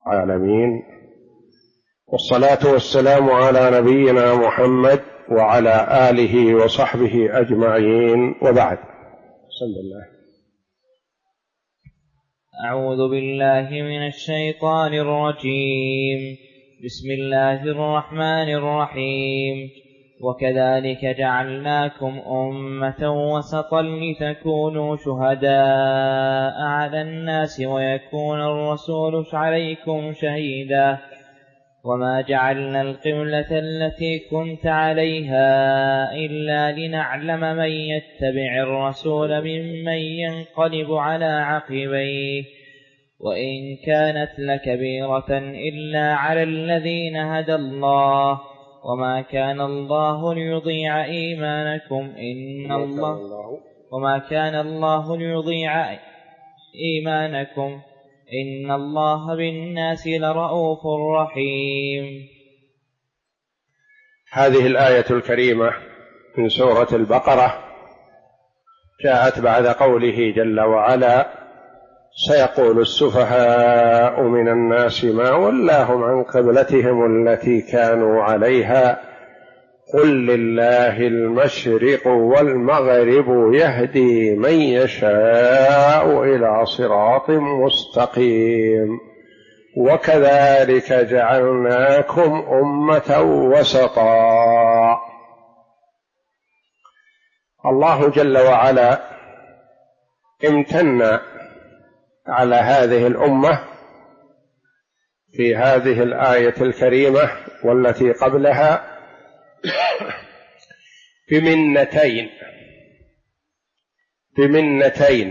العالمين، والصلاة والسلام على نبينا محمد وعلى آله وصحبه أجمعين، وبعد. بسم الله. أعوذ بالله من الشيطان الرجيم. بسم الله الرحمن الرحيم. وكذلك جعلناكم أمة وسطا لتكونوا شهداء على الناس ويكون الرسول عليكم شهيدا وما جعلنا القبلة التي كنت عليها إلا لنعلم من يتبع الرسول ممن ينقلب على عقبيه وإن كانت لكبيرة إلا على الذين هدى الله وما كان الله ليضيع إيمانكم إن الله بالناس لرءوف رحيم. هذه الآية الكريمة من سورة البقرة جاءت بعد قوله جل وعلا: سيقول السفهاء من الناس ما ولاهم عن قبلتهم التي كانوا عليها قل لله المشرق والمغرب يهدي من يشاء إلى صراط مستقيم وكذلك جعلناكم أمة وسطا. الله جل وعلا امتن على هذه الأمة في هذه الآية الكريمة والتي قبلها بمنتين.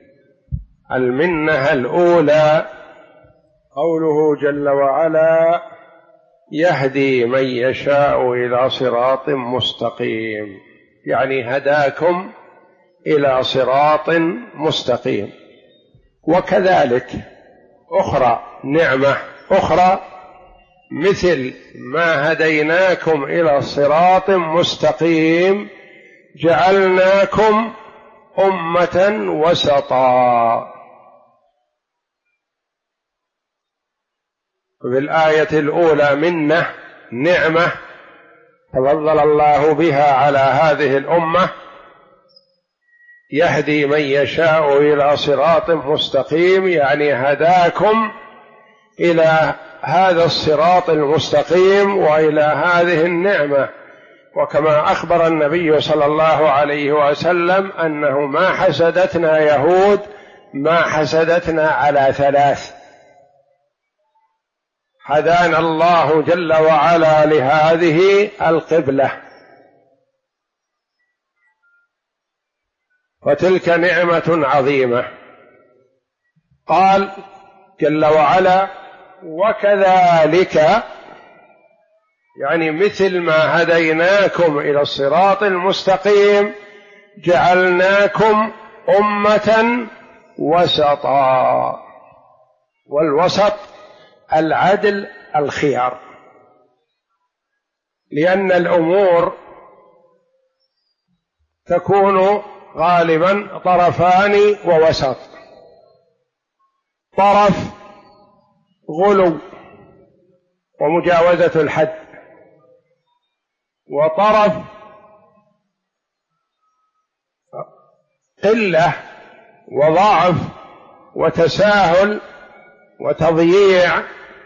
المنة الأولى قوله جل وعلا: يهدي من يشاء إلى صراط مستقيم، يعني هداكم إلى صراط مستقيم. وكذلك نعمة أخرى مثل ما هديناكم إلى صراط مستقيم جعلناكم أمة وسطا. في الآية الأولى منة، نعمة تفضل الله بها على هذه الأمة، يهدي من يشاء إلى صراط مستقيم، يعني هداكم إلى هذا الصراط المستقيم وإلى هذه النعمة. وكما أخبر النبي صلى الله عليه وسلم أنه ما حسدتنا يهود ما حسدتنا على ثلاث: هدانا الله جل وعلا لهذه القبلة، وتلك نعمة عظيمة. قال جل وعلا: وكذلك، يعني مثل ما هديناكم إلى الصراط المستقيم جعلناكم أمة وسطا. والوسط العدل الخيار، لأن الأمور تكون غالبا طرفان ووسط: طرف غلو ومجاوزة الحد، وطرف قلة وضعف وتساهل وتضييع.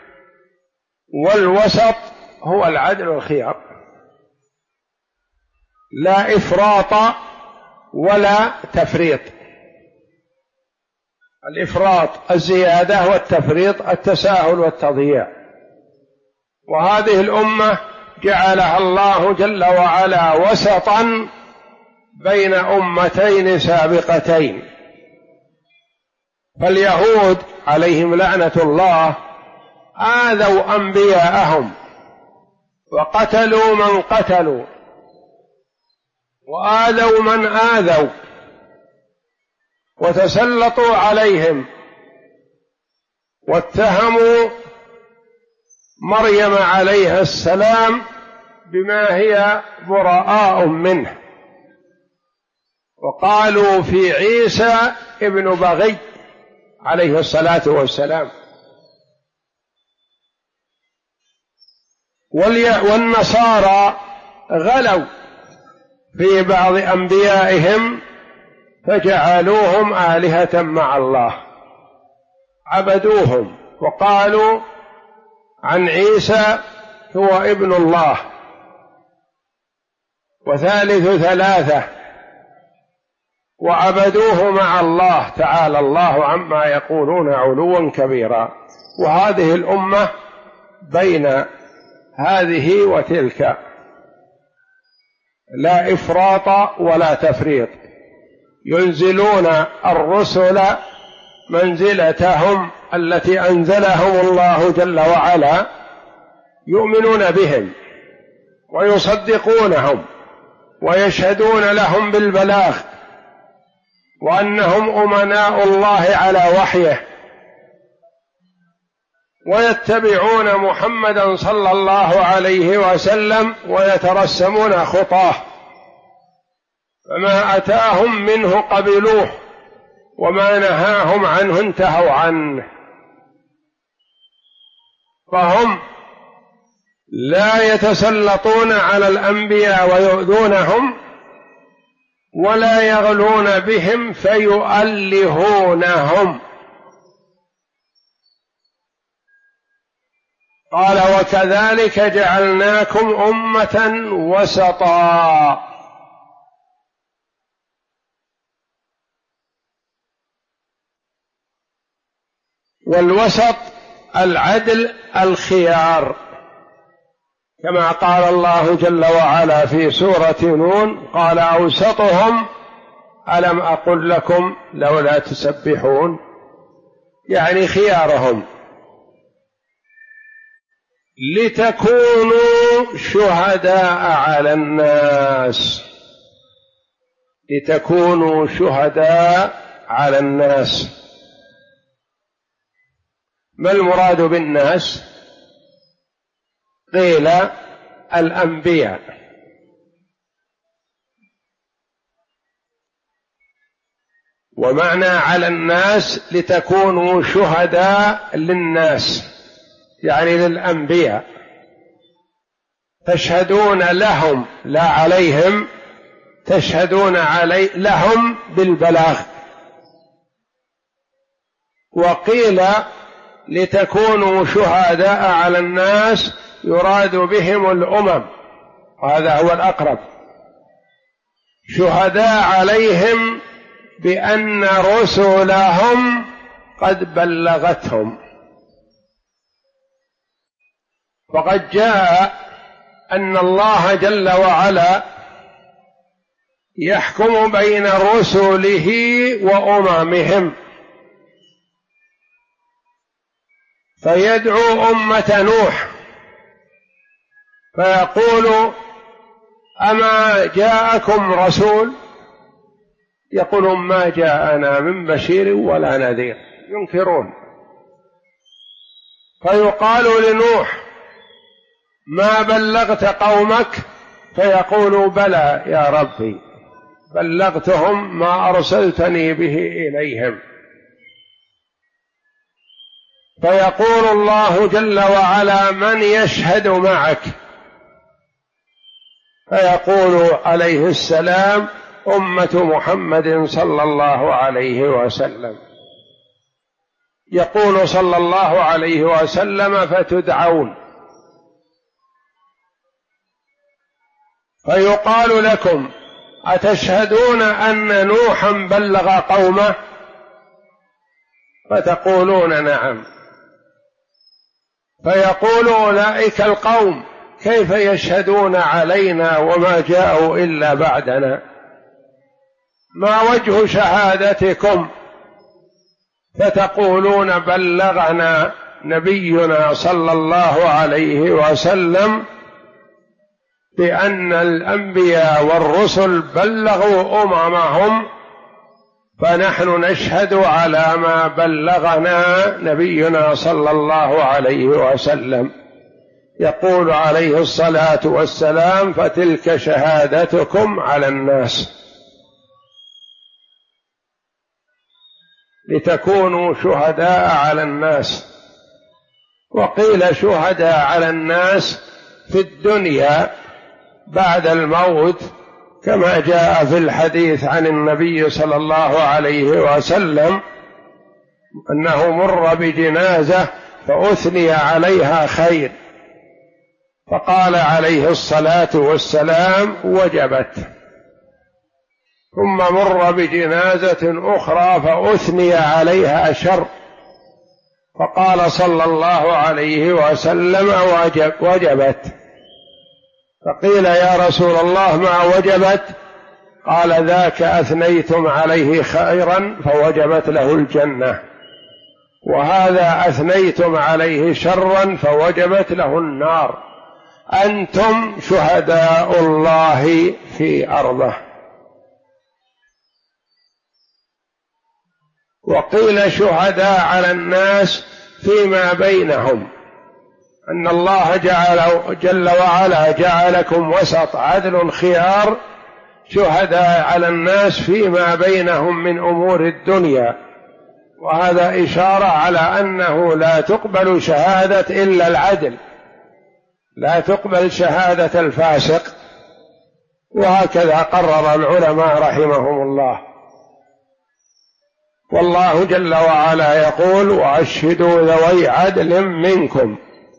والوسط هو العدل الخيار، لا إفراط ولا تفريط. الإفراط الزيادة، والتفريط التساهل والتضييع. وهذه الأمة جعلها الله جل وعلا وسطا بين أمتين سابقتين. فاليهود عليهم لعنة الله آذوا أنبياءهم وقتلوا من قتلوا وآذوا من آذوا وتسلطوا عليهم واتهموا مريم عليها السلام بما هي براء منه، وقالوا في عيسى ابن بغي عليه الصلاة والسلام. والنصارى غلوا في بعض أنبيائهم فجعلوهم آلهة مع الله، عبدوهم وقالوا عن عيسى هو ابن الله وثالث ثلاثة، وعبدوه مع الله تعالى الله عما يقولون علوا كبيرا. وهذه الأمة بين هذه وتلك، لا إفراط ولا تفريط، ينزلون الرسل منزلتهم التي أنزلهم الله جل وعلا، يؤمنون بهم ويصدقونهم ويشهدون لهم بالبلاغ وأنهم أمناء الله على وحيه، ويتبعون محمدا صلى الله عليه وسلم ويترسمون خطاه، فما أتاهم منه قبلوه وما نهاهم عنه انتهوا عنه. فهم لا يتسلطون على الأنبياء ويؤذونهم ولا يغلون بهم فيؤلهونهم. قال وكذلك جعلناكم أمة وسطا. والوسط العدل الخيار، كما قال الله جل وعلا في سورة نون قال أوسطهم ألم أقل لكم لولا تسبحون، يعني خيارهم. لتكونوا شهداء على الناس، لتكونوا شهداء على الناس. ما المراد بالناس؟ قيل الأنبياء، ومعنى على الناس لتكونوا شهداء للناس، يعني للأنبياء، تشهدون لهم لا عليهم، تشهدون لهم بالبلاغ. وقيل لتكونوا شهداء على الناس يراد بهم الأمم، وهذا هو الأقرب، شهداء عليهم بأن رسلهم قد بلغتهم. وقد جاء أن الله جل وعلا يحكم بين رسله وأممهم، فيدعو أمة نوح فيقول أما جاءكم رسول؟ يقولون ما جاءنا من بشير ولا نذير، ينكرون. فيقال لنوح ما بلغت قومك؟ فيقول بلى يا ربي بلغتهم ما أرسلتني به إليهم. فيقول الله جل وعلا من يشهد معك؟ فيقول عليه السلام أمة محمد صلى الله عليه وسلم. يقول صلى الله عليه وسلم فتدعون فيقال لكم أتشهدون أن نوحا بلغ قومه؟ فتقولون نعم. فيقول أولئك القوم كيف يشهدون علينا وما جاءوا إلا بعدنا؟ ما وجه شهادتكم؟ فتقولون بلغنا نبينا صلى الله عليه وسلم بأن الأنبياء والرسل بلغوا أممهم، فنحن نشهد على ما بلغنا نبينا صلى الله عليه وسلم. يقول عليه الصلاة والسلام فتلك شهادتكم على الناس، لتكونوا شهداء على الناس. وقيل شهداء على الناس في الدنيا بعد الموت، كما جاء في الحديث عن النبي صلى الله عليه وسلم أنه مر بجنازة فأثني عليها خير، فقال عليه الصلاة والسلام وجبت. ثم مر بجنازة أخرى فأثني عليها شر، فقال صلى الله عليه وسلم وجبت. فقيل يا رسول الله ما وجبت؟ قال ذاك أثنيتم عليه خيرا فوجبت له الجنة، وهذا أثنيتم عليه شرا فوجبت له النار. أنتم شهداء الله في أرضه. وقيل شهداء على الناس فيما بينهم، أن الله جل وعلا جعلكم وسط عدل خيار شهداء على الناس فيما بينهم من أمور الدنيا، وهذا إشارة على أنه لا تقبل شهادة إلا العدل، لا تقبل شهادة الفاسق. وهكذا قرر العلماء رحمهم الله. والله جل وعلا يقول وأشهدوا ذوي عدل منكم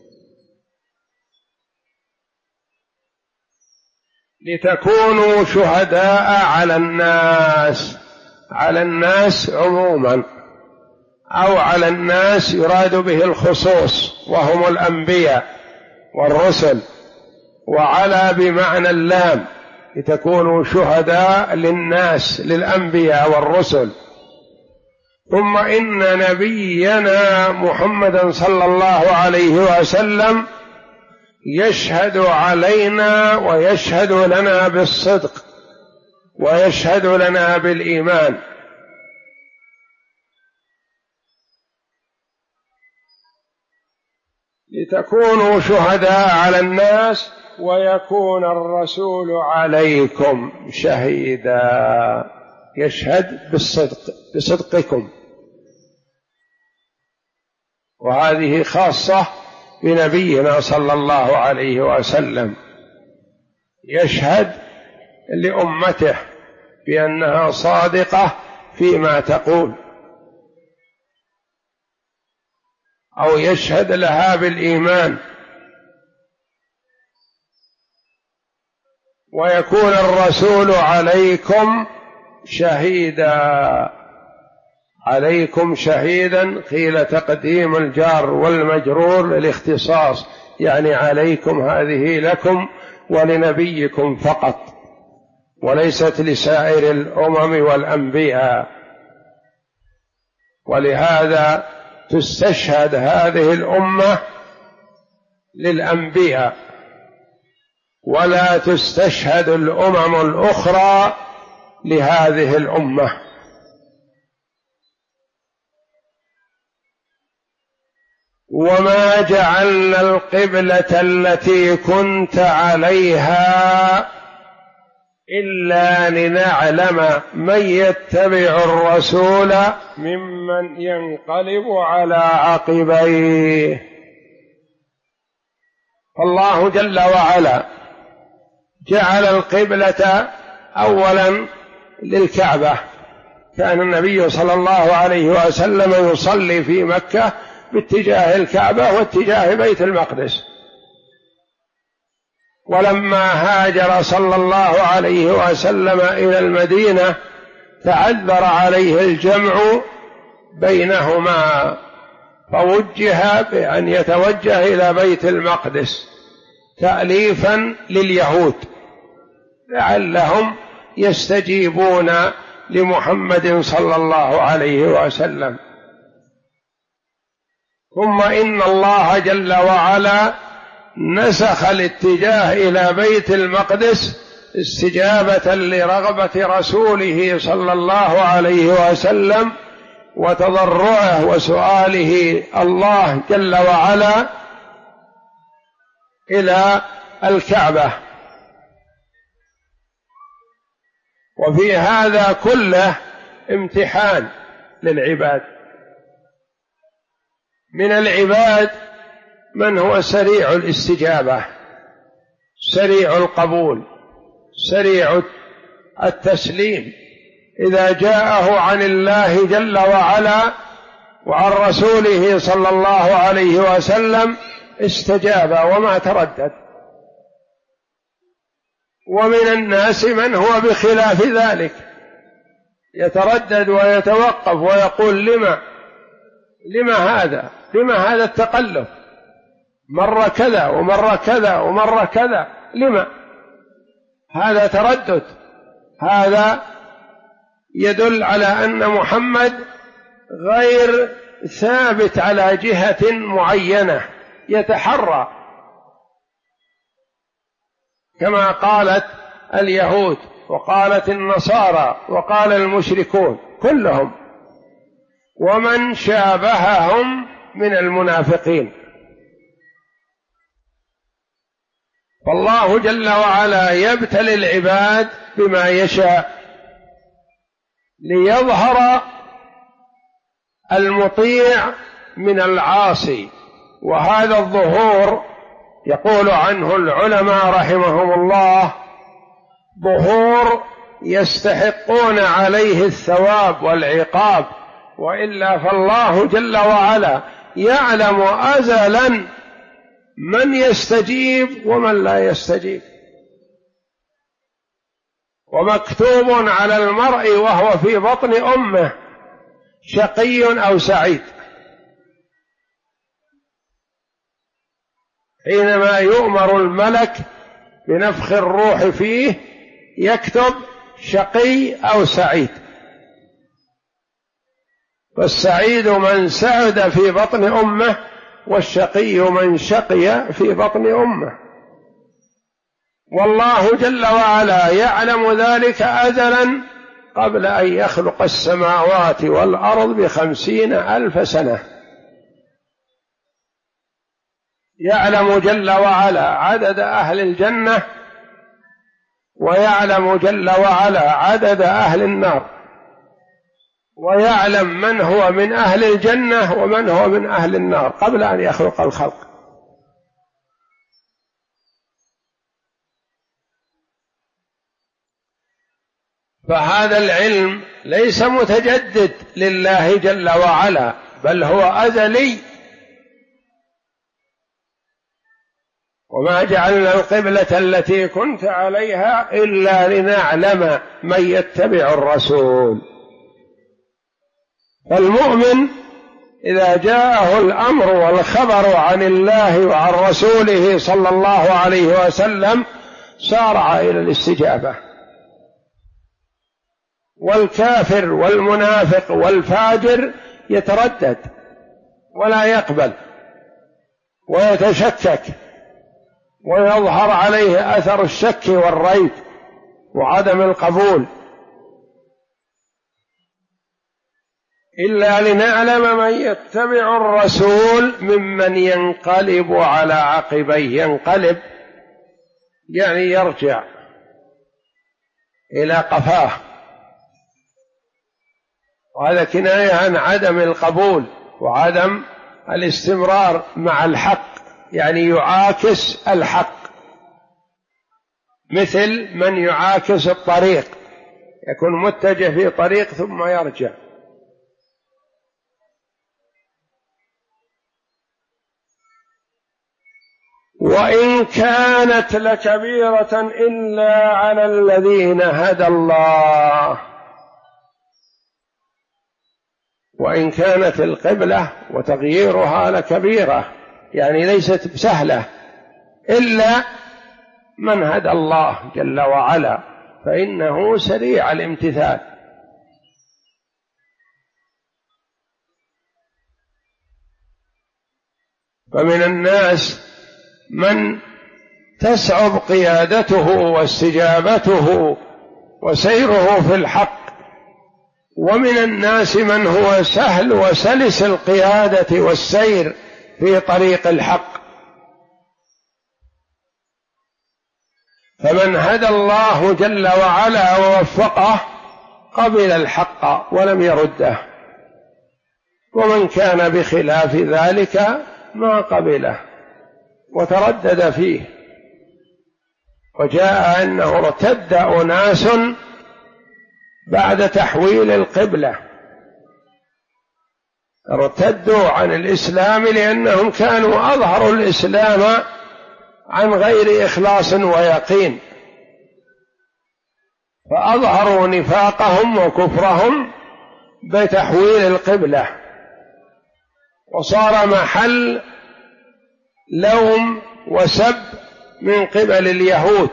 لتكونوا شهداء على الناس، على الناس عموما، أو على الناس يراد به الخصوص وهم الأنبياء والرسل، وعلى بمعنى اللام لتكونوا شهداء للناس للأنبياء والرسل. ثم إن نبينا محمدا صلى الله عليه وسلم يشهد علينا ويشهد لنا بالصدق ويشهد لنا بالإيمان. لتكونوا شهداء على الناس ويكون الرسول عليكم شهيدا، يشهد بالصدق بصدقكم. وهذه خاصة بنبينا صلى الله عليه وسلم، يشهد لأمته بأنها صادقة فيما تقول، أو يشهد لها بالإيمان. ويكون الرسول عليكم شهيدا، عليكم شهيدا قيل تقديم الجار والمجرور للاختصاص، يعني عليكم هذه لكم ولنبيكم فقط، وليست لسائر الأمم والأنبياء. ولهذا تستشهد هذه الأمة للأنبياء، ولا تستشهد الأمم الأخرى لهذه الأمة. وما جعلنا القبلة التي كنت عليها إلا لنعلم من يتبع الرسول ممن ينقلب على عقبيه. فالله جل وعلا جعل القبلة أولا للكعبة، كان النبي صلى الله عليه وسلم يصلي في مكة باتجاه الكعبة واتجاه بيت المقدس. ولما هاجر صلى الله عليه وسلم إلى المدينة تعذر عليه الجمع بينهما، فوجه بأن يتوجه إلى بيت المقدس تأليفا لليهود لعلهم يستجيبون لمحمد صلى الله عليه وسلم. ثم إن الله جل وعلا نسخ الاتجاه إلى بيت المقدس استجابة لرغبة رسوله صلى الله عليه وسلم وتضرعه وسؤاله الله جل وعلا إلى الكعبة. وفي هذا كله امتحان للعباد. من العباد من هو سريع الاستجابة سريع القبول، سريع التسليم. إذا جاءه عن الله جل وعلا وعن رسوله صلى الله عليه وسلم استجاب وما تردد. ومن الناس من هو بخلاف ذلك، يتردد ويتوقف ويقول لما هذا التقلب، مرة كذا ومرة كذا ومرة كذا، لما؟ هذا تردد، هذا يدل على أن محمد غير ثابت على جهة معينة، يتحرى كما قالت اليهود وقالت النصارى وقال المشركون كلهم ومن شابههم من المنافقين. فالله جل وعلا يبتلي العباد بما يشاء ليظهر المطيع من العاصي، وهذا الظهور يقول عنه العلماء رحمهم الله ظهور يستحقون عليه الثواب والعقاب، وإلا فالله جل وعلا يعلم أزلا من يستجيب ومن لا يستجيب، ومكتوب على المرء وهو في بطن أمه شقي أو سعيد. حينما يؤمر الملك بنفخ الروح فيه يكتب شقي أو سعيد، فالسعيد من سعد في بطن أمه، والشقي من شقي في بطن أمه. والله جل وعلا يعلم ذلك أزلا قبل أن يخلق السماوات والأرض ب50,000 سنة. يعلم جل وعلا عدد أهل الجنة، ويعلم جل وعلا عدد أهل النار، ويعلم من هو من أهل الجنة ومن هو من أهل النار قبل أن يخلق الخلق. فهذا العلم ليس متجدد لله جل وعلا، بل هو أزلي. وما جعلنا القبلة التي كنت عليها إلا لنعلم من يتبع الرسول. فالمؤمن إذا جاءه الأمر والخبر عن الله وعن رسوله صلى الله عليه وسلم سارع إلى الاستجابة. والكافر والمنافق والفاجر يتردد ولا يقبل ويتشكك، ويظهر عليه أثر الشك والريب وعدم القبول، إلا لنعلم من يتبع الرسول ممن ينقلب على عقبيه. ينقلب يعني يرجع إلى قفاه، وهذا كناية عن عدم القبول وعدم الاستمرار مع الحق، يعني يعاكس الحق، مثل من يعاكس الطريق، يكون متجه في طريق ثم يرجع. وإن كانت لكبيرة إلا على الذين هدى الله. وإن كانت القبلة وتغييرها لكبيرة، يعني ليست بسهلة، إلا من هدى الله جل وعلا فإنه سريع الامتثال. فمن الناس من تسعب قيادته واستجابته وسيره في الحق، ومن الناس من هو سهل وسلس القيادة والسير في طريق الحق. فمن هدى الله جل وعلا ووفقه قبل الحق ولم يرده، ومن كان بخلاف ذلك ما قبله وتردد فيه. وجاء أنه ارتد أناس بعد تحويل القبلة، ارتدوا عن الإسلام لأنهم كانوا أظهروا الإسلام عن غير إخلاص ويقين، فأظهروا نفاقهم وكفرهم بتحويل القبلة، وصار محل لوم وسب من قبل اليهود،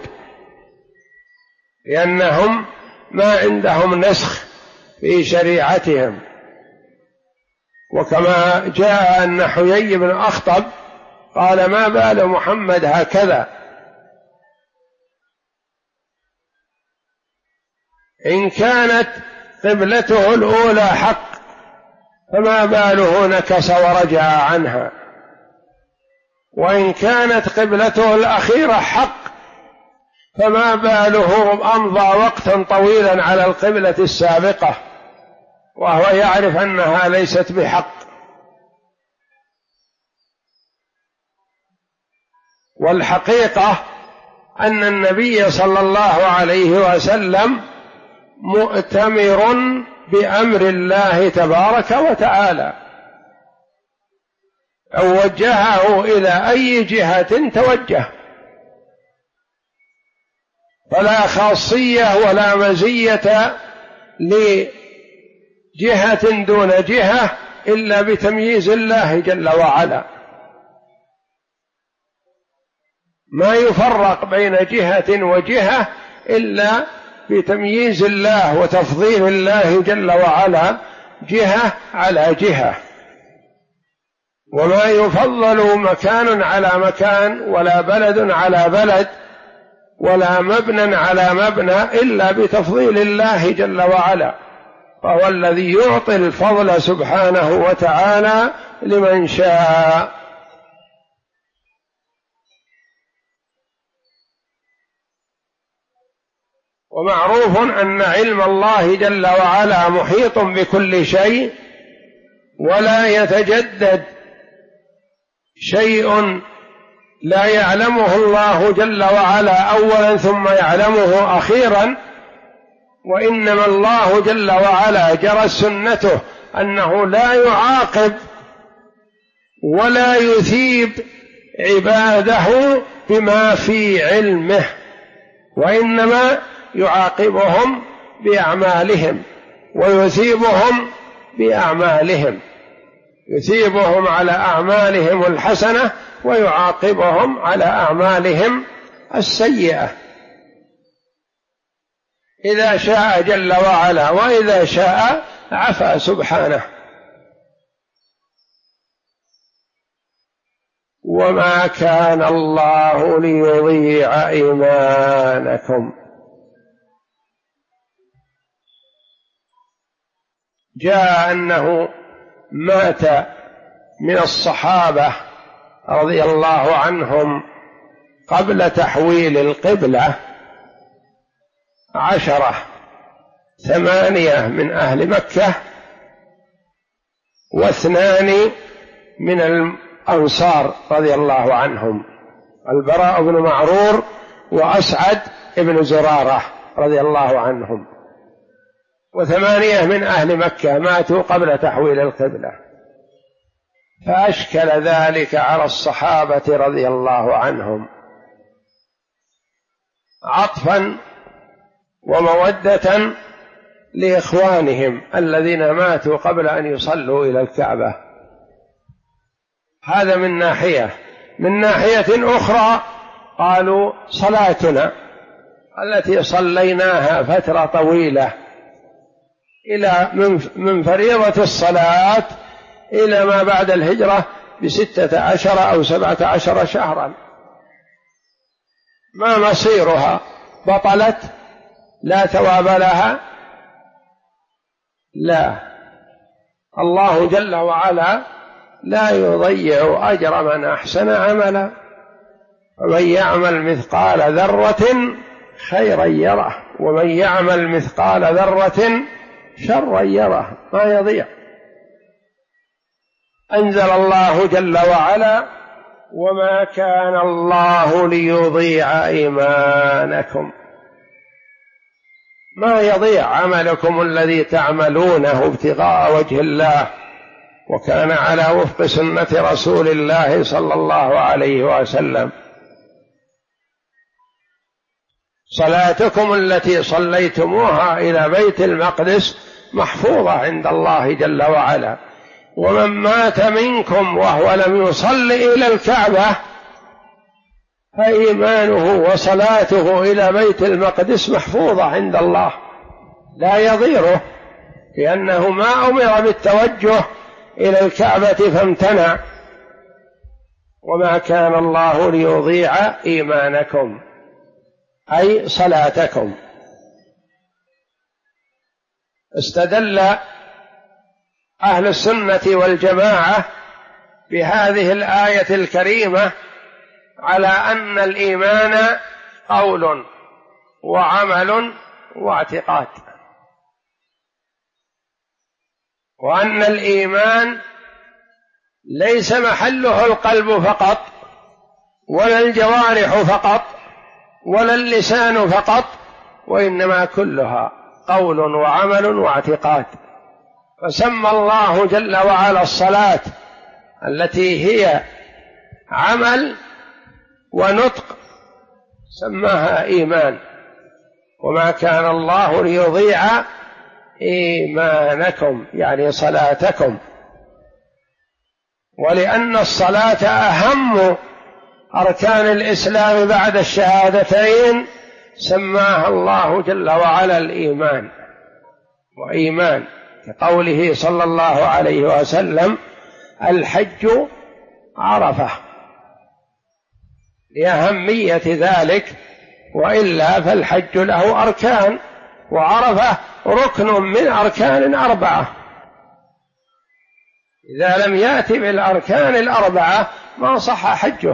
لأنهم ما عندهم نسخ في شريعتهم. وكما جاء أن حيي بن أخطب قال: ما بال محمد هكذا؟ إن كانت قبلته الأولى حق فما باله نكس ورجع عنها، وإن كانت قبلته الأخيرة حق فما باله أمضى وقتا طويلا على القبلة السابقة وهو يعرف أنها ليست بحق. والحقيقة أن النبي صلى الله عليه وسلم مؤتمر بأمر الله تبارك وتعالى، أو وجهه إلى أي جهة توجه، فلا خاصية ولا مزية لجهة دون جهة إلا بتمييز الله جل وعلا. ما يفرق بين جهة وجهة إلا بتمييز الله وتفضيل الله جل وعلا جهة على جهة، وما يفضل مكان على مكان ولا بلد على بلد ولا مبنى على مبنى إلا بتفضيل الله جل وعلا، فهو الذي يعطي الفضل سبحانه وتعالى لمن شاء. ومعروف أن علم الله جل وعلا محيط بكل شيء، ولا يتجدد شيء لا يعلمه الله جل وعلا أولا ثم يعلمه أخيرا، وإنما الله جل وعلا جرت سنته أنه لا يعاقب ولا يثيب عباده بما في علمه، وإنما يعاقبهم بأعمالهم ويثيبهم بأعمالهم، يثيبهم على أعمالهم الحسنة ويعاقبهم على أعمالهم السيئة، إذا شاء جل وعلا، وإذا شاء عفا سبحانه. وما كان الله ليضيع إيمانكم. جاء أنه مات من الصحابة رضي الله عنهم قبل تحويل القبلة 10، 8 من أهل مكة و2 من الأنصار رضي الله عنهم، البراء بن معرور وأسعد بن زرارة رضي الله عنهم، و8 من أهل مكة ماتوا قبل تحويل القبلة، فأشكل ذلك على الصحابة رضي الله عنهم عطفا ومودة لإخوانهم الذين ماتوا قبل أن يصلوا إلى الكعبة. هذا من ناحية. من ناحية أخرى قالوا صلاتنا التي صليناها فترة طويلة إلى من فريضة الصلاة إلى ما بعد الهجرة ب16 أو 17 شهرا، ما مصيرها؟ بطلت؟ لا ثواب لها؟ لا، الله جل وعلا لا يضيع أجر من أحسن عملا، ومن يعمل مثقال ذرة خيرا يره ومن يعمل مثقال ذرة شرا يره، ما يضيع. أنزل الله جل وعلا وما كان الله ليضيع إيمانكم، ما يضيع عملكم الذي تعملونه ابتغاء وجه الله، وكان على وفق سنة رسول الله صلى الله عليه وسلم. صلاتكم التي صليتموها إلى بيت المقدس محفوظة عند الله جل وعلا، ومن مات منكم وهو لم يصل إلى الكعبة فإيمانه وصلاته إلى بيت المقدس محفوظة عند الله لا يضيره، لأنه ما أمر بالتوجه إلى الكعبة فامتنع. وما كان الله ليضيع إيمانكم أي صلاتكم. استدل أهل السنة والجماعة بهذه الآية الكريمة على أن الإيمان قول وعمل واعتقاد، وأن الإيمان ليس محله القلب فقط ولا الجوارح فقط ولا اللسان فقط، وإنما كلها قول وعمل واعتقاد. فسمى الله جل وعلا الصلاة التي هي عمل ونطق سماها إيمان. وما كان الله ليضيع إيمانكم يعني صلاتكم، ولأن الصلاة أهم أركان الإسلام بعد الشهادتين سماها الله جل وعلا الإيمان وإيمان، كقوله صلى الله عليه وسلم: الحج عرفة، لأهمية ذلك، وإلا فالحج له أركان، وعرفة ركن من أركان 4، إذا لم يأتي بالأركان 4 ما صح حجه،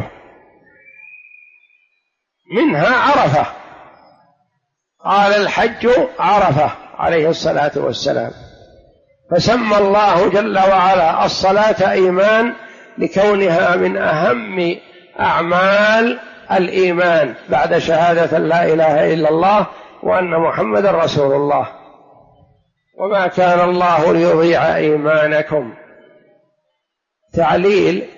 منها عرفة. قال: الحج عرفة عليه الصلاة والسلام. فسمى الله جل وعلا الصلاة إيمان لكونها من أهم أعمال الإيمان بعد شهادة لا إله إلا الله وأن محمد رسول الله. وما كان الله ليضيع إيمانكم. تعليل: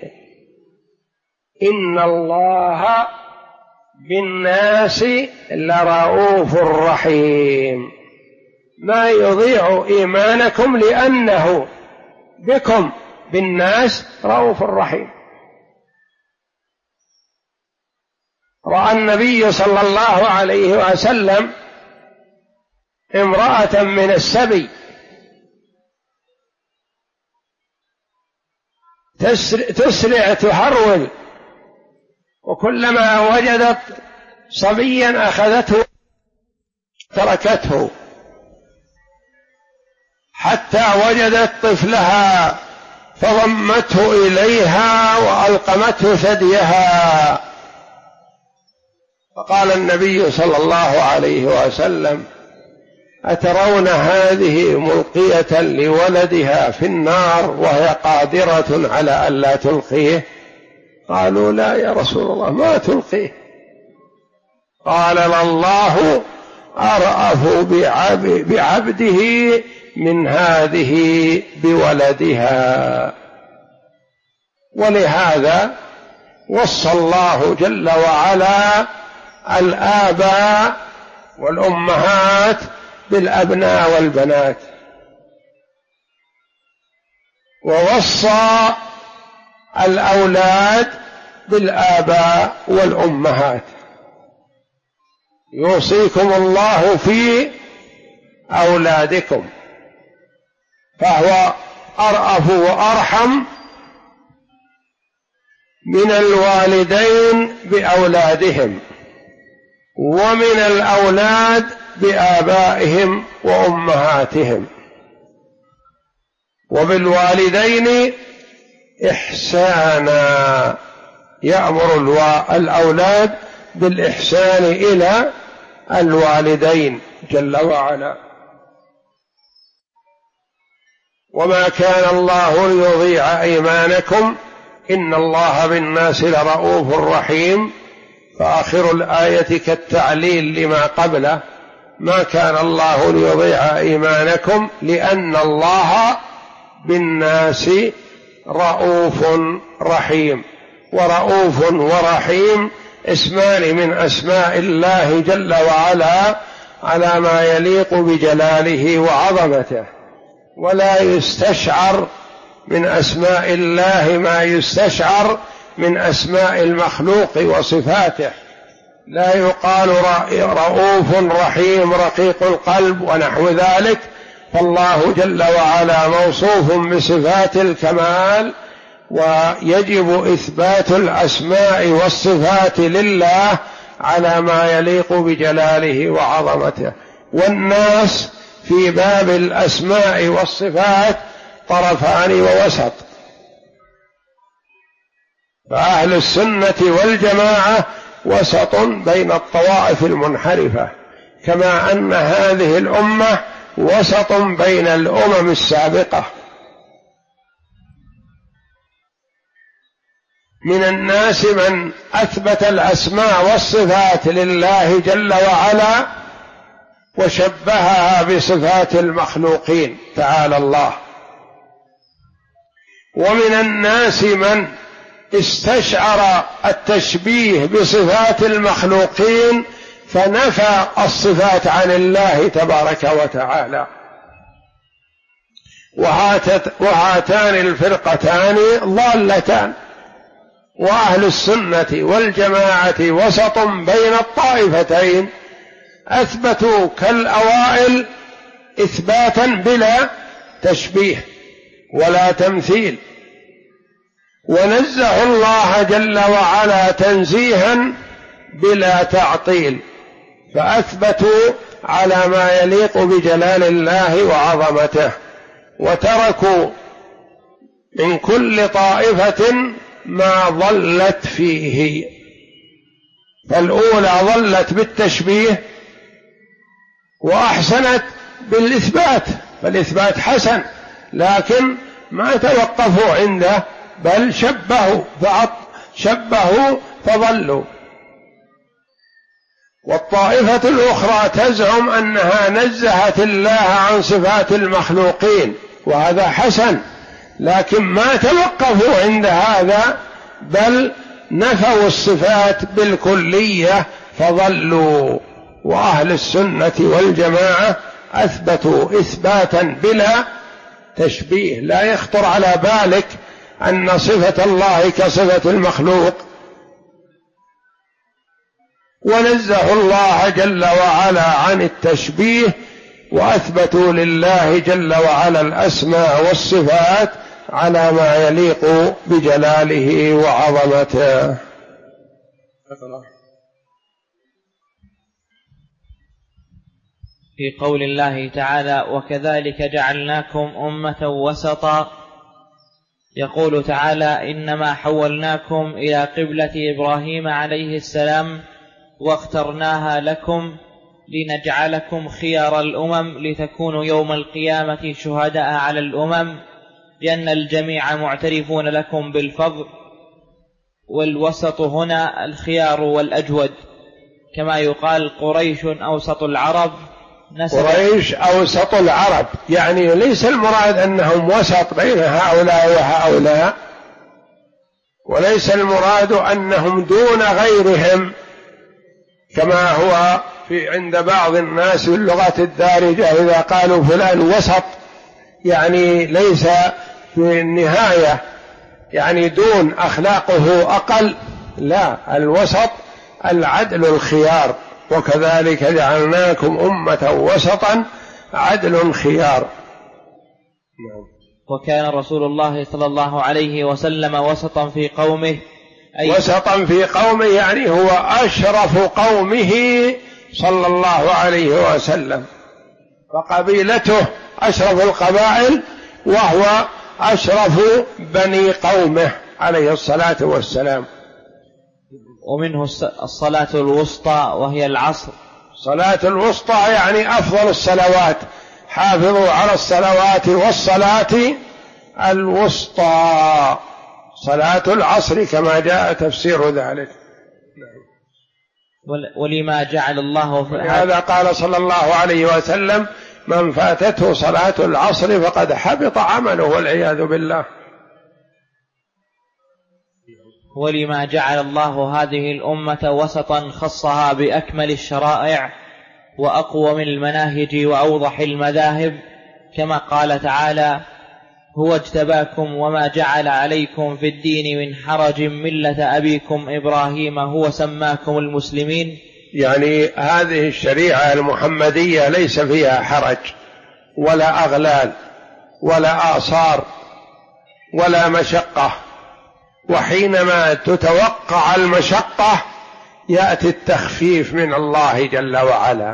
إن الله بالناس لرؤوف رحيم، ما يضيع إيمانكم لأنه بكم بالناس رؤوف رحيم. رأى النبي صلى الله عليه وسلم امرأة من السبي تسرع تهرول، وكلما وجدت صبيا أخذته تركته حتى وجدت طفلها فضمته إليها وألقمته ثديها. فقال النبي صلى الله عليه وسلم: أترون هذه ملقية لولدها في النار وهي قادرة على ألا تلقيه؟ قالوا: لا يا رسول الله، ما تلقيه. قال: الله أرأف بعبده من هذه بولدها. ولهذا وصى الله جل وعلا الآباء والأمهات بالأبناء والبنات، ووصى الأولاد بالآباء والأمهات. يوصيكم الله في أولادكم، فهو أرأف وأرحم من الوالدين بأولادهم، ومن الأولاد بآبائهم وأمهاتهم. وبالوالدين إحسانا، يأمر الأولاد بالإحسان إلى الوالدين جل وعلا. وما كان الله ليضيع إيمانكم إن الله بالناس لرؤوف رحيم، فآخر الآية كالتعليل لما قبله: ما كان الله ليضيع إيمانكم لأن الله بالناس رؤوف رحيم. ورؤوف ورحيم اسمان من أسماء الله جل وعلا على ما يليق بجلاله وعظمته، ولا يستشعر من أسماء الله ما يستشعر من أسماء المخلوق وصفاته. لا يقال رؤوف رحيم رقيق القلب ونحو ذلك، فالله جل وعلا موصوف بصفات الكمال، ويجب إثبات الأسماء والصفات لله على ما يليق بجلاله وعظمته. والناس في باب الأسماء والصفات طرفان ووسط، فأهل السنة والجماعة وسط بين الطوائف المنحرفة، كما أن هذه الأمة وسط بين الأمم السابقة. من الناس من أثبت الأسماء والصفات لله جل وعلا وشبهها بصفات المخلوقين تعالى الله، ومن الناس من استشعر التشبيه بصفات المخلوقين فنفى الصفات عن الله تبارك وتعالى. وهاتان الفرقتان ضالتان، وأهل السنة والجماعة وسط بين الطائفتين، أثبتوا كالأوائل إثباتا بلا تشبيه ولا تمثيل، ونزهوا الله جل وعلا تنزيها بلا تعطيل، فأثبتوا على ما يليق بجلال الله وعظمته، وتركوا من كل طائفة ما ضلت فيه. فالأولى ضلت بالتشبيه وأحسنت بالإثبات، فالإثبات حسن، لكن ما توقفوا عنده بل شبهوا فضلوا. والطائفة الأخرى تزعم أنها نزهت الله عن صفات المخلوقين، وهذا حسن، لكن ما توقفوا عند هذا بل نفوا الصفات بالكلية فضلوا. وأهل السنة والجماعة أثبتوا إثباتا بلا تشبيه، لا يخطر على بالك أن صفة الله كصفة المخلوق. ونزهوا الله جل وعلا عن التشبيه، وأثبتوا لله جل وعلا الأسماء والصفات على ما يليق بجلاله وعظمته. في قول الله تعالى: وكذلك جعلناكم أمة وسطا، يقول تعالى: إنما حولناكم إلى قبلة إبراهيم عليه السلام واخترناها لكم لنجعلكم خيار الأمم لتكونوا يوم القيامة شهداء على الأمم، لأن الجميع معترفون لكم بالفضل، والوسط هنا الخيار والأجود، كما يقال قريش أوسط العرب. قريش أوسط العرب، يعني ليس المراد أنهم وسط بين هؤلاء وهؤلاء، وليس المراد أنهم دون غيرهم كما هو عند بعض الناس في اللغة الدارجة إذا قالوا فلان وسط، يعني ليس في النهاية، يعني دون، أخلاقه أقل، لا، الوسط العدل الخيار. وكذلك جعلناكم أمة وسطا عدل خيار. وكان رسول الله صلى الله عليه وسلم وسطا في قومه، وسطا في قومه يعني هو أشرف قومه صلى الله عليه وسلم، فقبيلته أشرف القبائل وهو أشرف بني قومه عليه الصلاة والسلام. ومنه الصلاة الوسطى وهي العصر. صلاة الوسطى يعني أفضل الصلوات، حافظوا على الصلوات والصلاة الوسطى، صلاة العصر كما جاء تفسير ذلك. ولما جعل الله هذا قال صلى الله عليه وسلم: من فاتته صلاة العصر فقد حبط عمله والعياذ بالله. ولما جعل الله هذه الأمة وسطا خصها بأكمل الشرائع وأقوم المناهج وأوضح المذاهب، كما قال تعالى: هو اجتباكم وما جعل عليكم في الدين من حرج ملة أبيكم إبراهيم هو سماكم المسلمين. يعني هذه الشريعة المحمدية ليس فيها حرج ولا أغلال ولا آثار ولا مشقة، وحينما تتوقع المشقة يأتي التخفيف من الله جل وعلا.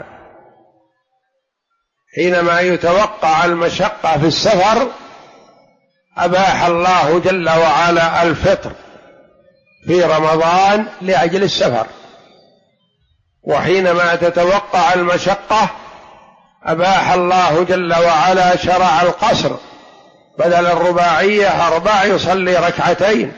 حينما يتوقع المشقة في السفر أباح الله جل وعلا الفطر في رمضان لأجل السفر، وحينما تتوقع المشقة أباح الله جل وعلا شرع القصر، بدل الرباعية 4 يصلي ركعتين.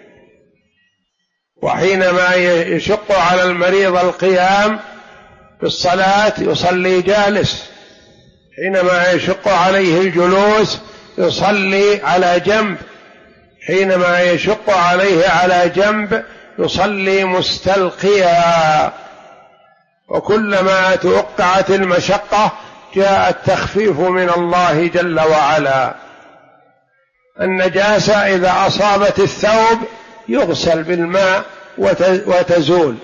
وحينما يشق على المريض القيام في الصلاة يصلي جالس، حينما يشق عليه الجلوس يصلي على جنب، حينما يشق عليه على جنب يصلي مستلقيا. وكلما توقعت المشقة جاء التخفيف من الله جل وعلا. النجاسة إذا أصابت الثوب يغسل بالماء وتزول.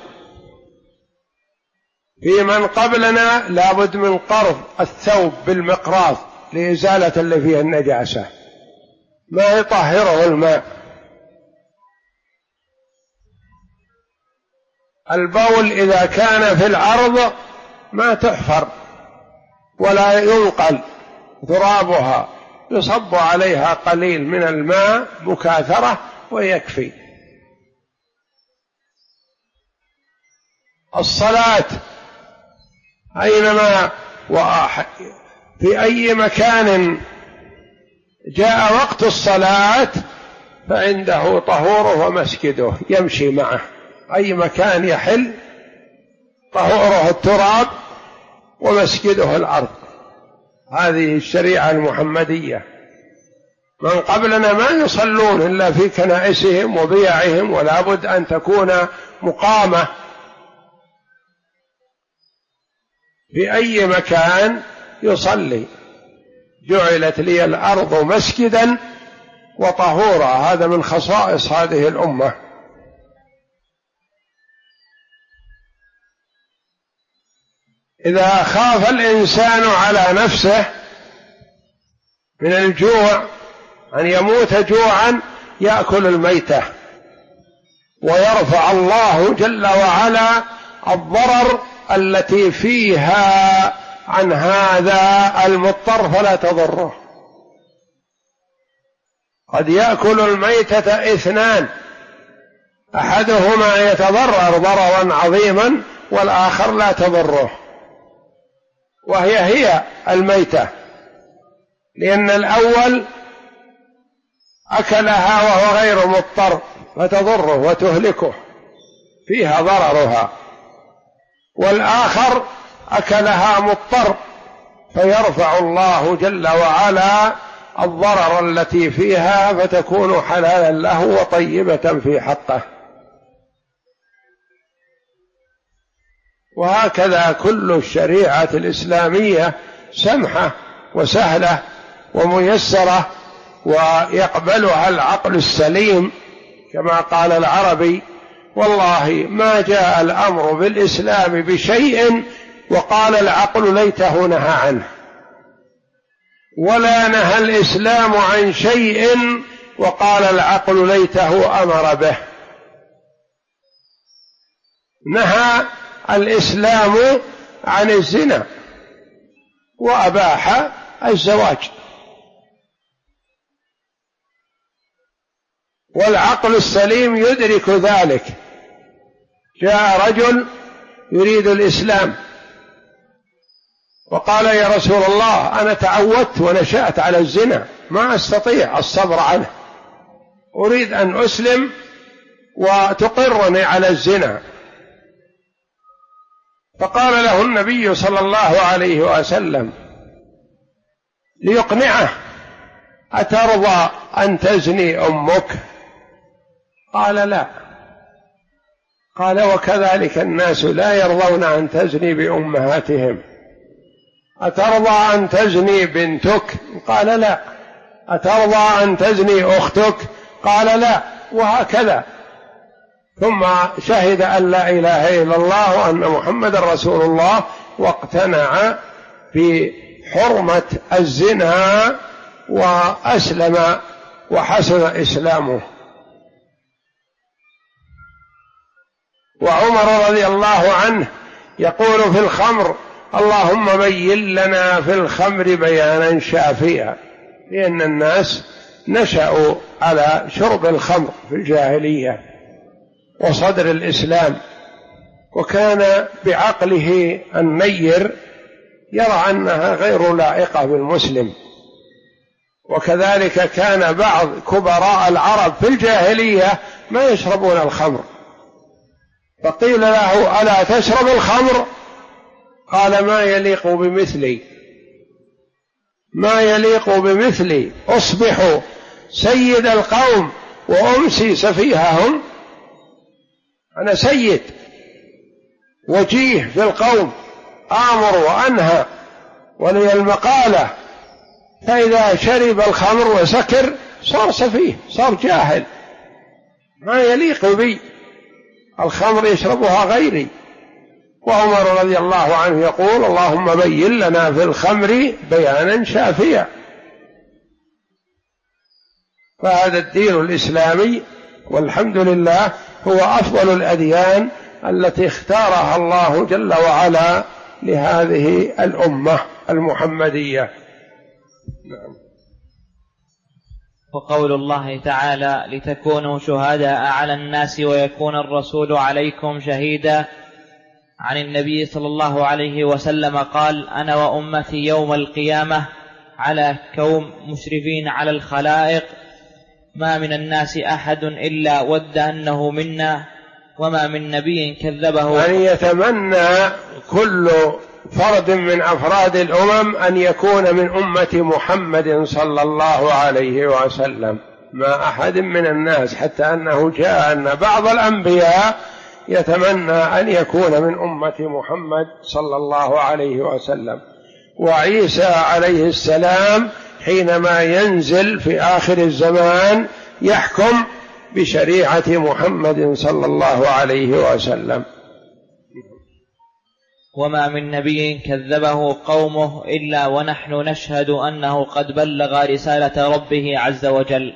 في من قبلنا لابد من قرض الثوب بالمقراض لإزالة اللي فيه النجاسة، ما يطهره الماء. البول إذا كان في الأرض ما تحفر ولا ينقل ترابها، يصب عليها قليل من الماء مكاثرة ويكفي. الصلاة أينما في أي مكان جاء وقت الصلاة فعنده طهوره ومسجده يمشي معه، أي مكان يحل طهوره التراب ومسجده الأرض. هذه الشريعة المحمدية. من قبلنا ما يصلون إلا في كنائسهم وبيعهم، ولا بد أن تكون مقامة في أي مكان يصلي. جعلت لي الأرض مسجدا وطهورا، هذا من خصائص هذه الأمة. إذا خاف الإنسان على نفسه من الجوع أن يموت جوعا يأكل الميتة، ويرفع الله جل وعلا الضرر التي فيها عن هذا المضطر فلا تضره. قد يأكل الميتة 2، أحدهما يتضرر ضررا عظيما والآخر لا تضره، وهي الميتة، لأن الأول أكلها وهو غير مضطر فتضره وتهلكه فيها ضررها، والآخر أكلها مضطر فيرفع الله جل وعلا الضرر التي فيها فتكون حلالا له وطيبة في حقه. وهكذا كل الشريعة الإسلامية سمحة وسهلة وميسرة ويقبلها العقل السليم، كما قال العربي: والله ما جاء الأمر بالإسلام بشيء وقال العقل ليته نهى عنه، ولا نهى الإسلام عن شيء وقال العقل ليته أمر به. نهى الإسلام عن الزنا وأباح الزواج، والعقل السليم يدرك ذلك. جاء رجل يريد الإسلام وقال: يا رسول الله، أنا تعودت ونشأت على الزنا، ما أستطيع الصبر عنه، أريد أن أسلم وتقرني على الزنا. فقال له النبي صلى الله عليه وسلم ليقنعه: أترضى أن تزني أمك؟ قال: لا. قال: وكذلك الناس لا يرضون أن تزني بأمهاتهم. أترضى أن تزني بنتك؟ قال: لا. أترضى أن تزني أختك؟ قال: لا. وهكذا. ثم شهد أن لا إله إلا الله وأن محمد رسول الله، واقتنع بحرمة الزنا وأسلم وحسن إسلامه. وعمر رضي الله عنه يقول في الخمر: اللهم بين لنا في الخمر بيانا شافيا، لأن الناس نشأوا على شرب الخمر في الجاهلية وصدر الإسلام، وكان بعقله النير يرى أنها غير لائقة بالمسلم. وكذلك كان بعض كبراء العرب في الجاهلية ما يشربون الخمر، فقيل له: ألا تشرب الخمر؟ قال: ما يليق بمثلي، ما يليق بمثلي، أصبح سيد القوم وأمسي سفيههم. أنا سيد وجيه في القوم، آمر وأنهى ولي المقالة، فإذا شرب الخمر وسكر صار سفيه، صار جاهل، ما يليق بي، الخمر يشربها غيري. وعمر رضي الله عنه يقول: اللهم بين لنا في الخمر بيانا شافيا. فهذا الدين الإسلامي والحمد لله هو أفضل الأديان التي اختارها الله جل وعلا لهذه الأمة المحمدية. وقول الله تعالى: لتكونوا شهداء على الناس ويكون الرسول عليكم شهيدا. عن النبي صلى الله عليه وسلم قال: أنا وأمتي يوم القيامة على كوم مشرفين على الخلائق، ما من الناس أحد إلا ود أنه منا، وما من نبي كذبه. يعني يتمنى كل فرد من أفراد الأمم أن يكون من أمة محمد صلى الله عليه وسلم، ما أحد من الناس، حتى أنه جاء أن بعض الأنبياء يتمنى أن يكون من أمة محمد صلى الله عليه وسلم. وعيسى عليه السلام حينما ينزل في آخر الزمان يحكم بشريعة محمد صلى الله عليه وسلم. وما من نبي كذبه قومه إلا ونحن نشهد أنه قد بلغ رسالة ربه عز وجل.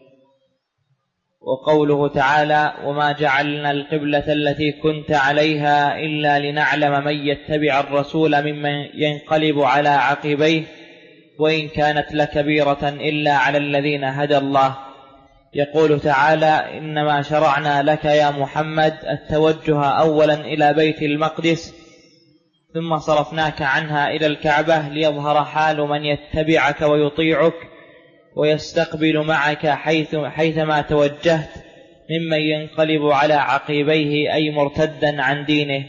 وقوله تعالى: وما جعلنا القبلة التي كنت عليها إلا لنعلم من يتبع الرسول ممن ينقلب على عقبيه وإن كانت لكبيرة إلا على الذين هدى الله. يقول تعالى: إنما شرعنا لك يا محمد التوجه أولا إلى بيت المقدس ثم صرفناك عنها إلى الكعبة ليظهر حال من يتبعك ويطيعك ويستقبل معك حيثما توجهت ممن ينقلب على عقبيه أي مرتدا عن دينه،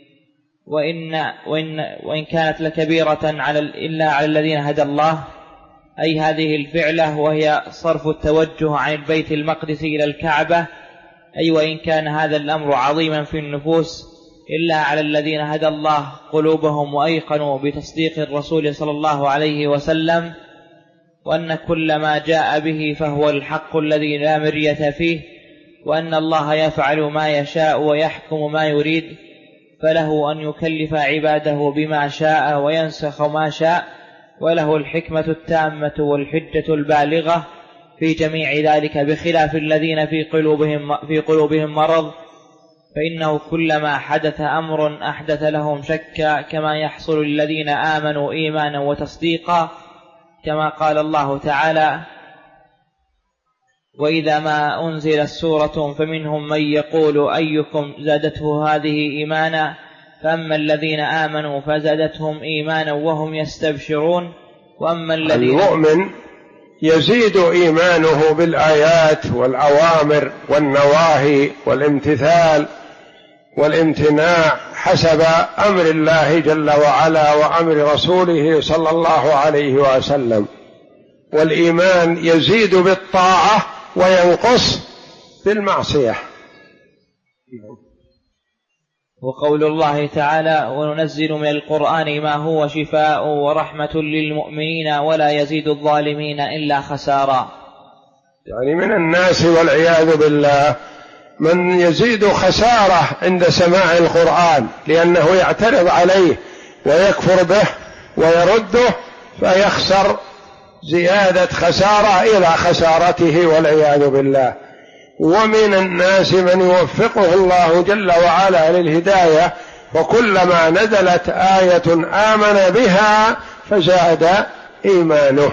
وإن كانت لكبيرة إلا على الذين هدى الله، أي هذه الفعلة وهي صرف التوجه عن البيت المقدس إلى الكعبة، أي وإن كان هذا الأمر عظيما في النفوس إلا على الذين هدى الله قلوبهم وأيقنوا بتصديق الرسول صلى الله عليه وسلم، وأن كل ما جاء به فهو الحق الذي لا مرية فيه، وأن الله يفعل ما يشاء ويحكم ما يريد، فله أن يكلف عباده بما شاء وينسخ ما شاء، وله الحكمة التامة والحجة البالغة في جميع ذلك، بخلاف الذين في قلوبهم مرض، فإنه كلما حدث أمر أحدث لهم شكا، كما يحصل للذين آمنوا إيمانا وتصديقا، كما قال الله تعالى: وإذا ما أنزلت سورة فمنهم من يقول أيكم زادته هذه إيمانا، فأما الذين آمنوا فزادتهم إيمانا وهم يستبشرون، وأما الذين المؤمن يزيد إيمانه بالآيات والأوامر والنواهي والامتثال والامتناع حسب أمر الله جل وعلا وأمر رسوله صلى الله عليه وسلم. والإيمان يزيد بالطاعة وينقص بالمعصية. وقول الله تعالى: وننزل من القرآن ما هو شفاء ورحمة للمؤمنين ولا يزيد الظالمين إلا خسارا. يعني من الناس والعياذ بالله من يزيد خسارة عند سماع القرآن، لأنه يعترض عليه ويكفر به ويرده، فيخسر زيادة خسارة إلى خسارته والعياذ بالله. ومن الناس من يوفقه الله جل وعلا للهداية، وكلما نزلت آية آمن بها فزاد إيمانه.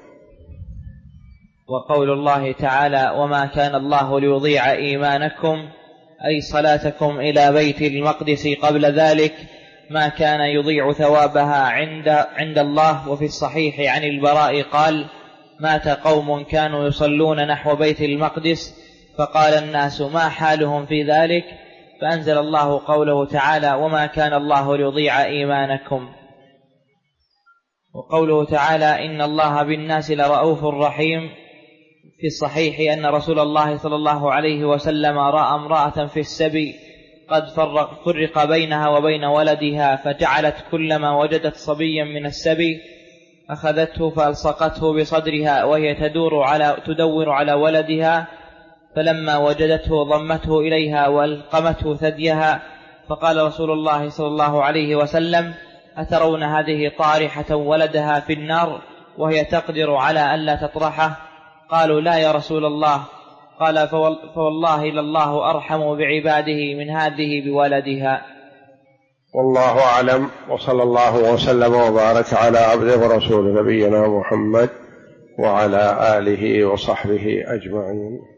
وقول الله تعالى: وما كان الله ليضيع إيمانكم أي صلاتكم إلى بيت المقدس قبل ذلك، ما كان يضيع ثوابها عند الله. وفي الصحيح عن البراء قال: مات قوم كانوا يصلون نحو بيت المقدس فقال الناس: ما حالهم في ذلك؟ فأنزل الله قوله تعالى: وما كان الله ليضيع إيمانكم. وقوله تعالى: إن الله بالناس لرؤوف رحيم. في الصحيح أن رسول الله صلى الله عليه وسلم رأى امرأة في السبي قد فرق بينها وبين ولدها، فجعلت كلما وجدت صبيا من السبي أخذته فألصقته بصدرها وهي تدور على ولدها، فلما وجدته ضمته إليها والقمته ثديها. فقال رسول الله صلى الله عليه وسلم: أترون هذه طارحة ولدها في النار وهي تقدر على ألا تطرحه؟ قالوا: لا يا رسول الله. قال: فوالله لله أرحم بعباده من هذه بولدها. والله أعلم، وصلى الله وسلم وبارك على عبده ورسوله نبينا محمد وعلى آله وصحبه أجمعين.